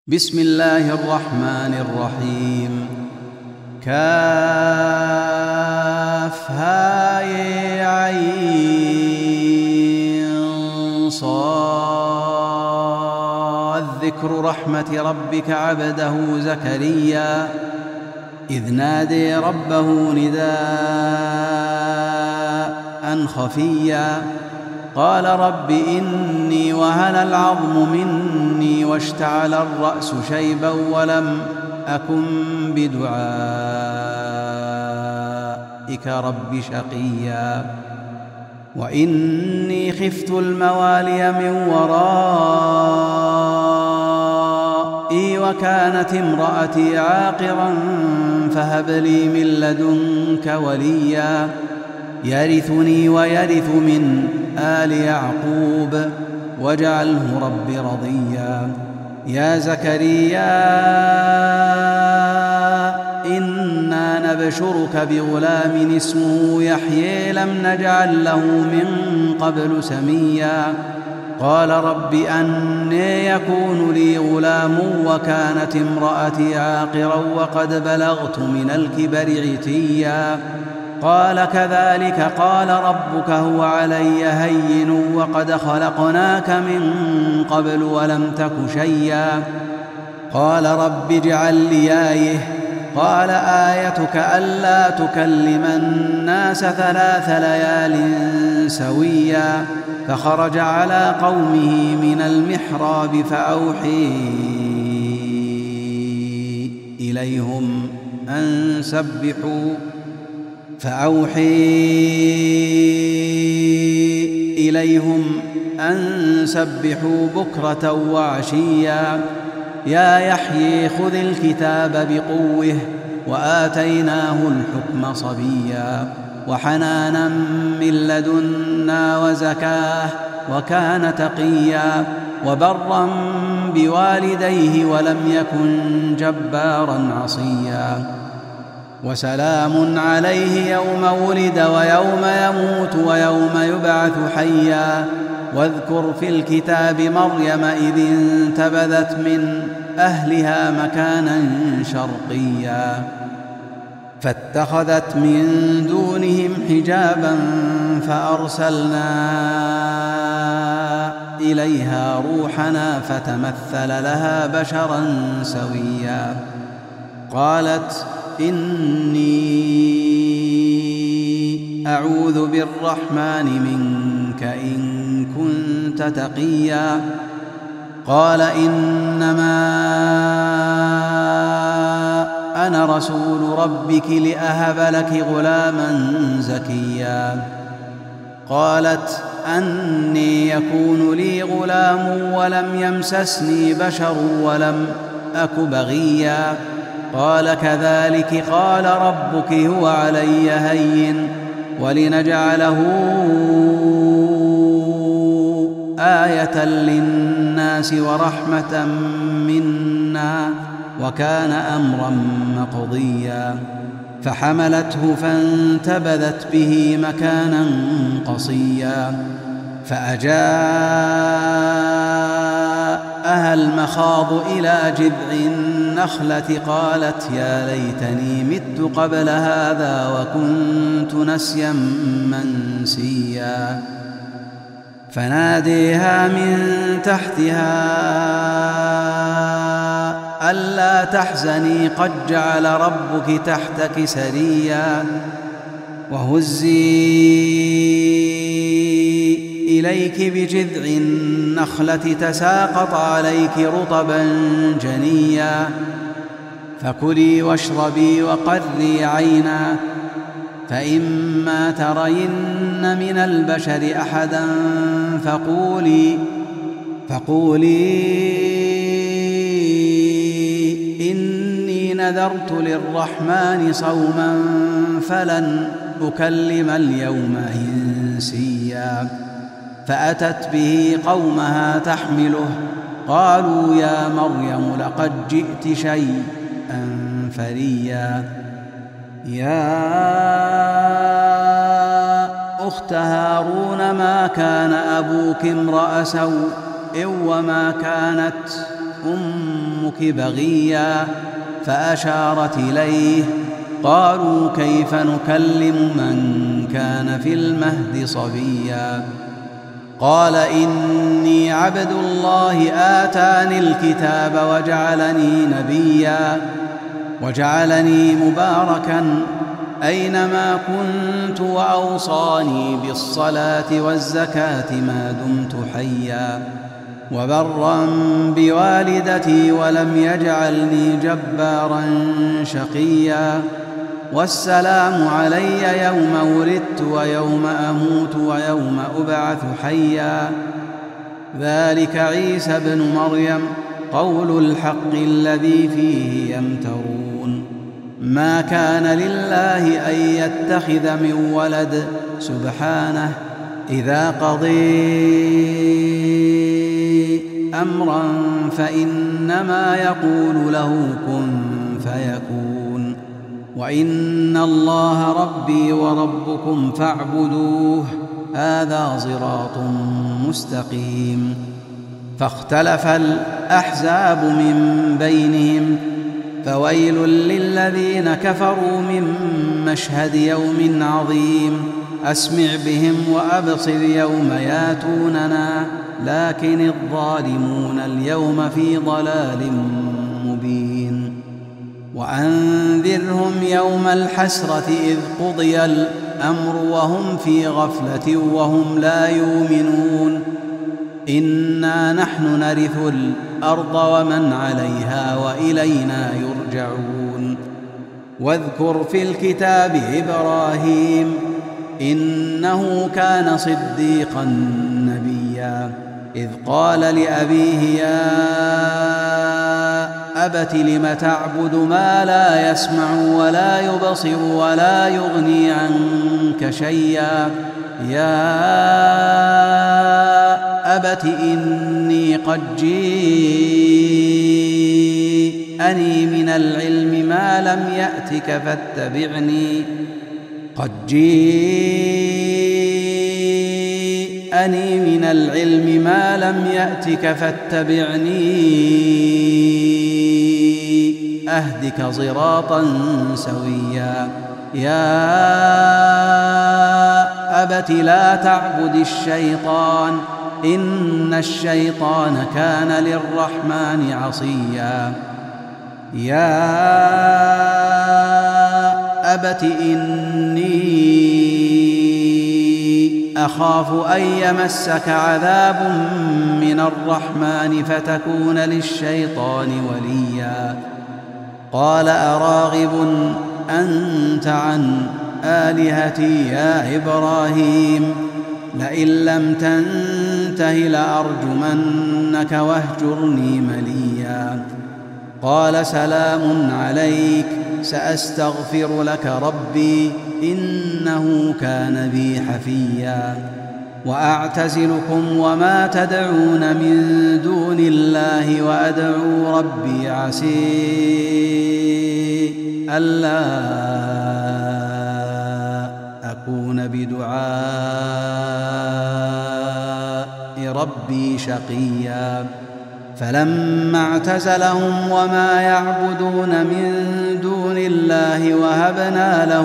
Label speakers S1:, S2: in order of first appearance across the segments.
S1: بسم الله الرحمن الرحيم. كافها يا عين صاد. ذكر رحمة ربك عبده زكريا إذ نادي ربه نداء خفيا قال رب إني وهن العظم مني واشتعل الرأس شيبا ولم أكن بدعائك رب شقيا وإني خفت الموالي من ورائي وكانت امرأتي عاقرا فهب لي من لدنك وليا يرثني ويرث من آل يعقوب واجعله رب رضيا. يا زكريا إنا نبشرك بغلام اسمه يحيى لم نجعل له من قبل سميا قال رب أنى يكون لي غلام وكانت امرأتي عاقرا وقد بلغت من الكبر عتيا قال كذلك قال ربك هو علي هين وقد خلقناك من قبل ولم تك شيئا قال رب اجعل لي آية قال آيتك ألا تكلم الناس 3 ليال سويا فخرج على قومه من المحراب فأوحي إليهم أن سبحوا بكرة وعشيا يا يحيى خذ الكتاب بقوة وآتيناه الحكم صبيا وحنانا من لدنا وزكاه وكان تقيا وبرا بوالديه ولم يكن جبارا عصيا وسلام عليه يوم ولد ويوم يموت ويوم يبعث حيا واذكر في الكتاب مريم إذ انتبذت من أهلها مكانا شرقيا فاتخذت من دونهم حجابا فأرسلنا إليها روحنا فتمثل لها بشرا سويا قالت إني أعوذ بالرحمن منك إن كنت تقيا قال إنما أنا رسول ربك لأهب لك غلاما زكيا قالت أني يكون لي غلام ولم يمسسني بشر ولم أك بغيا قال كذلك قال ربك هو علي هين ولنجعله آية للناس ورحمة منا وكان أمرا مقضيا فحملته فانتبذت به مكانا قصيا فأجاءها المخاض إلى جذع النخلة قالت يا ليتني مت قبل هذا وكنت نسيا منسيا فناديها من تحتها ألا تحزني قد جعل ربك تحتك سريا وهزي إليك بجذع النخلة تساقط عليك رطبا جنيا فكلي واشربي وقري عينا فإما ترين من البشر أحدا فقولي إني نذرت للرحمن صوما فلن أكلم اليوم إنسيا فأتت به قومها تحمله قالوا يا مريم لقد جئت شيئا فريا يا أخت هارون ما كان أبوك امرأ سوء وما كانت أمك بغيا فأشارت إليه. قالوا كيف نكلم من كان في المهد صبيا. قال إني عبد الله آتاني الكتاب وجعلني مباركا أينما كنت وأوصاني بالصلاة والزكاة ما دمت حيا وبرا بوالدتي ولم يجعلني جبارا شقيا. والسلام علي يوم ولدت ويوم أموت ويوم أبعث حيا. ذلك عيسى ابن مريم قول الحق الذي فيه يمترون. ما كان لله أن يتخذ من ولد سبحانه إذا قضي أمرا فإنما يقول له كن فيكون. وإن الله ربي وربكم فاعبدوه هذا صراط مستقيم. فاختلف الأحزاب من بينهم فويل للذين كفروا من مشهد يوم عظيم. أسمع بهم وأبصر يوم ياتوننا لكن الظالمون اليوم في ضلال مبين. وأنذرهم يوم الحسرة إذ قضي الأمر وهم في غفلة وهم لا يؤمنون. إنا نحن نرث الأرض ومن عليها وإلينا يرجعون. واذكر في الكتاب إبراهيم إنه كان صديقا نبيا إذ قال لأبيه يا أبت لم تعبد ما لا يسمع ولا يبصر ولا يغني عنك شيئا. يا أبت إني قد جيءني من العلم ما لم يأتك فاتبعني أهدك صراطا سويا. يا أبت لا تعبد الشيطان إن الشيطان كان للرحمن عصيا. يا أبت إني أخاف أن يمسك عذاب من الرحمن فتكون للشيطان وليا. قال أراغب أنت عن آلهتي يا إبراهيم لئن لم تنته لأرجمنك واهجرني مليا. قال سلام عليك سأستغفر لك ربي إنه كان بي حفيا. وأعتزلكم وما تدعون من دون الله وأدعو ربي عسي ألا أكون بدعاء ربي شقيا. فلما اعتزلهم وما يعبدون من دون الله وهبنا له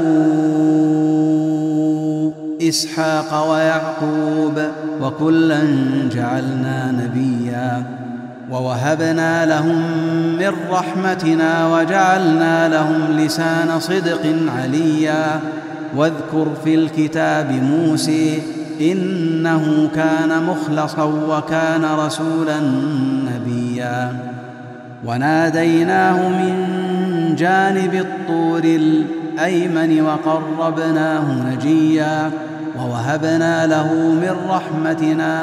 S1: إسحاق ويعقوب وكلا جعلنا نبيا. ووهبنا لهم من رحمتنا وجعلنا لهم لسان صدق عليا. واذكر في الكتاب موسى إنه كان مخلصا وكان رسولا نبيا. وناديناه من جانب الطور الأيمن وقربناه نجيا. ووهبنا له من رحمتنا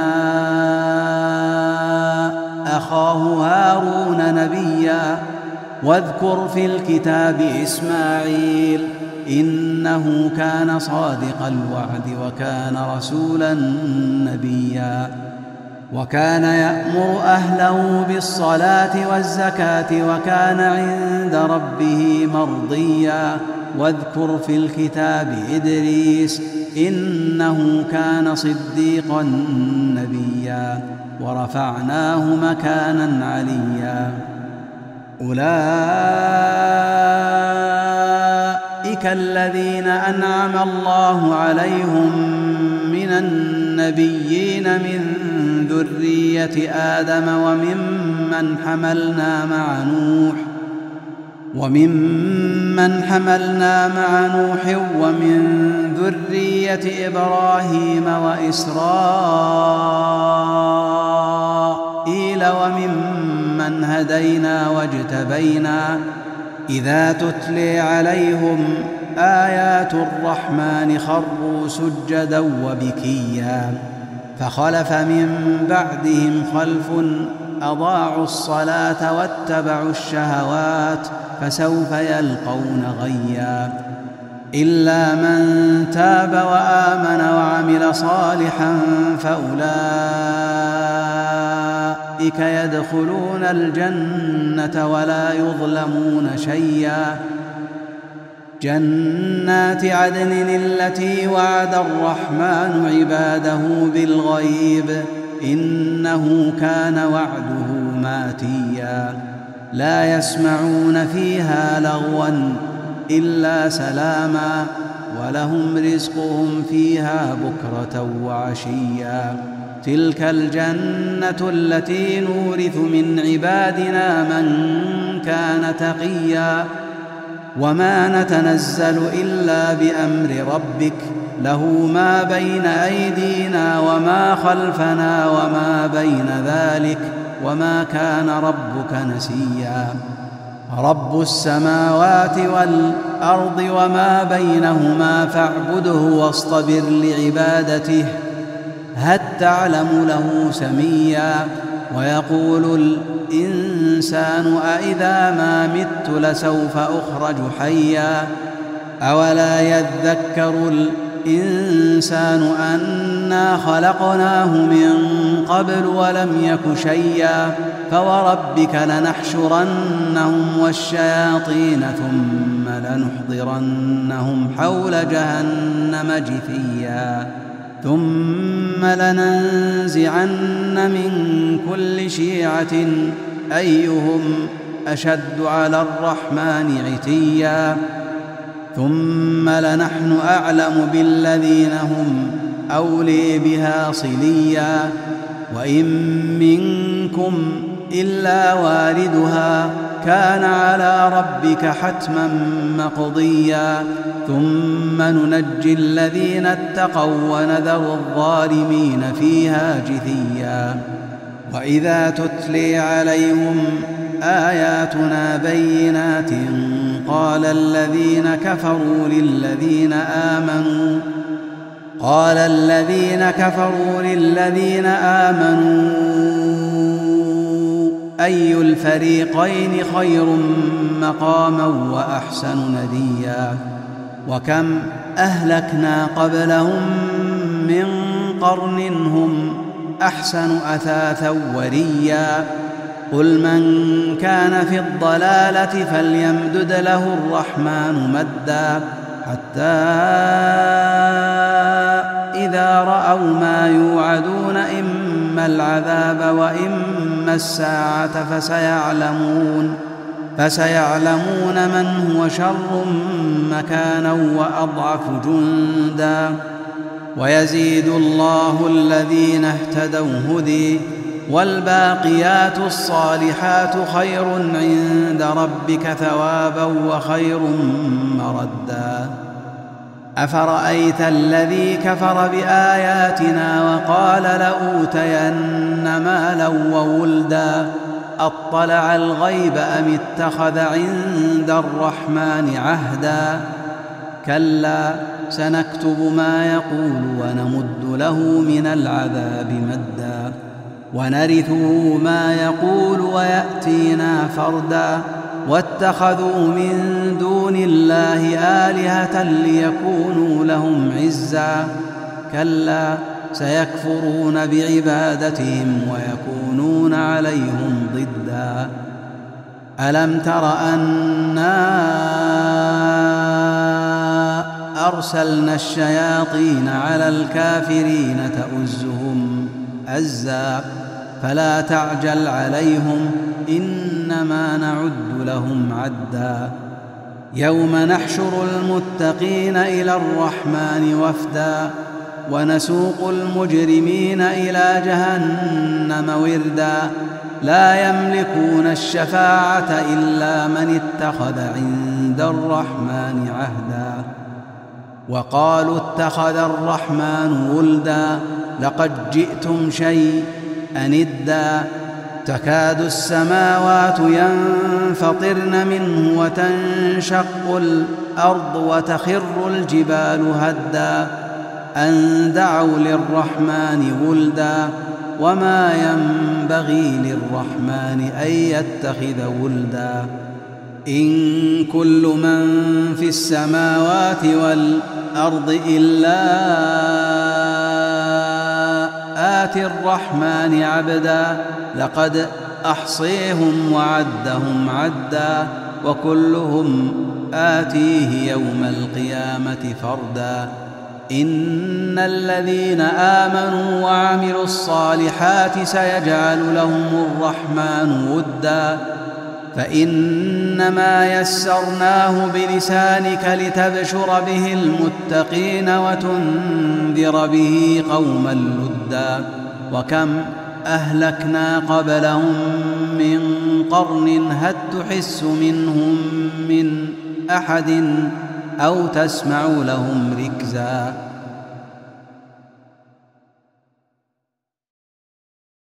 S1: أخاه هارون نبيا. واذكر في الكتاب إسماعيل إنه كان صادق الوعد وكان رسولا نبيا. وكان يأمر أهله بالصلاة والزكاة وكان عند ربه مرضيا. واذكر في الكتاب إدريس إنه كان صديقا نبيا. ورفعناه مكانا عليا. أولئك الذين أنعم الله عليهم من النبيين من ذرية آدم وممن حملنا مع نوح ومن ذرية إبراهيم وإسرائيل وممن هدينا واجتبينا إذا تتلي عليهم آيات الرحمن خروا سجدا وبكيا. فخلف من بعدهم خلف أضاعوا الصلاة واتبعوا الشهوات فسوف يلقون غيا. إلا من تاب وآمن وعمل صالحا فأولئك يدخلون الجنة ولا يظلمون شيئا. جنات عدن التي وعد الرحمن عباده بالغيب إنه كان وعده ماتيا. لا يسمعون فيها لغوا إلا سلاما ولهم رزقهم فيها بكرة وعشيا. تلك الجنة التي نورث من عبادنا من كان تقيا. وما نتنزل إلا بأمر ربك له ما بين أيدينا وما خلفنا وما بين ذلك وما كان ربك نسيا. رب السماوات والأرض وما بينهما فاعبده واصطبر لعبادته هل تعلم له سميا. ويقول الإنسان أإذا ما مت لسوف أخرج حيا. أولا يذكر الإنسان أنا خلقناه من قبل ولم يك شيئا. فوربك لنحشرنهم والشياطين ثم لنحضرنهم حول جهنم جثيا. ثم لننزعن من كل شيعة أيهم أشد على الرحمن عتيا. ثم لنحن أعلم بالذين هم أولي بها صليا. وإن منكم إلا واردها كان على ربك حتما مقضيا. ثم ننجي الذين اتقوا ونذر الظالمين فيها جثيا. وإذا تتلي عليهم آياتنا بينات قال الذين كفروا للذين آمنوا أي الفريقين خير مقاما وأحسن نديا. وكم أهلكنا قبلهم من قرن هم أحسن أثاثا وريا. قل من كان في الضلالة فليمدد له الرحمن مدا حتى إذا رأوا ما يوعدون إما العذاب وإما الساعة فسيعلمون من هو شر مكانا وأضعف جندا. ويزيد الله الذين اهتدوا هدي والباقيات الصالحات خير عند ربك ثوابا وخير مردا. أفرأيت الذي كفر بآياتنا وقال لأوتين مالا وولدا أطلع الغيب أم اتخذ عند الرحمن عهدا. كلا سنكتب ما يقول ونمد له من العذاب مدا ونرثه ما يقول ويأتينا فردا. واتخذوا من دون الله آلهة ليكونوا لهم عزا. كلا سيكفرون بعبادتهم ويكونون عليهم ضدا. ألم تر أنا أرسلنا الشياطين على الكافرين تؤزهم أزا فلا تعجل عليهم إنما نعد لهم عدا يوم نحشر المتقين إلى الرحمن وفدا ونسوق المجرمين إلى جهنم وردا لا يملكون الشفاعة إلا من اتخذ عند الرحمن عهدا وقالوا اتخذ الرحمن ولدا لقد جئتم شيئا إدا تكاد السماوات ينفطرن منه وتنشق الأرض وتخر الجبال هدا أن دعوا للرحمن ولدا وما ينبغي للرحمن أن يتخذ ولدا إن كل من في السماوات والأرض إلا آتي الرحمن عبدا لقد أحصيهم وعدهم عدا وكلهم آتيه يوم القيامة فردا إن الذين آمنوا وعملوا الصالحات سيجعل لهم الرحمن ودا فإنما يسرناه بلسانك لتبشر به المتقين وتنذر به قوما لدا وكم أهلكنا قبلهم من قرن هل تحس منهم من أحد أو تسمع لهم ركزا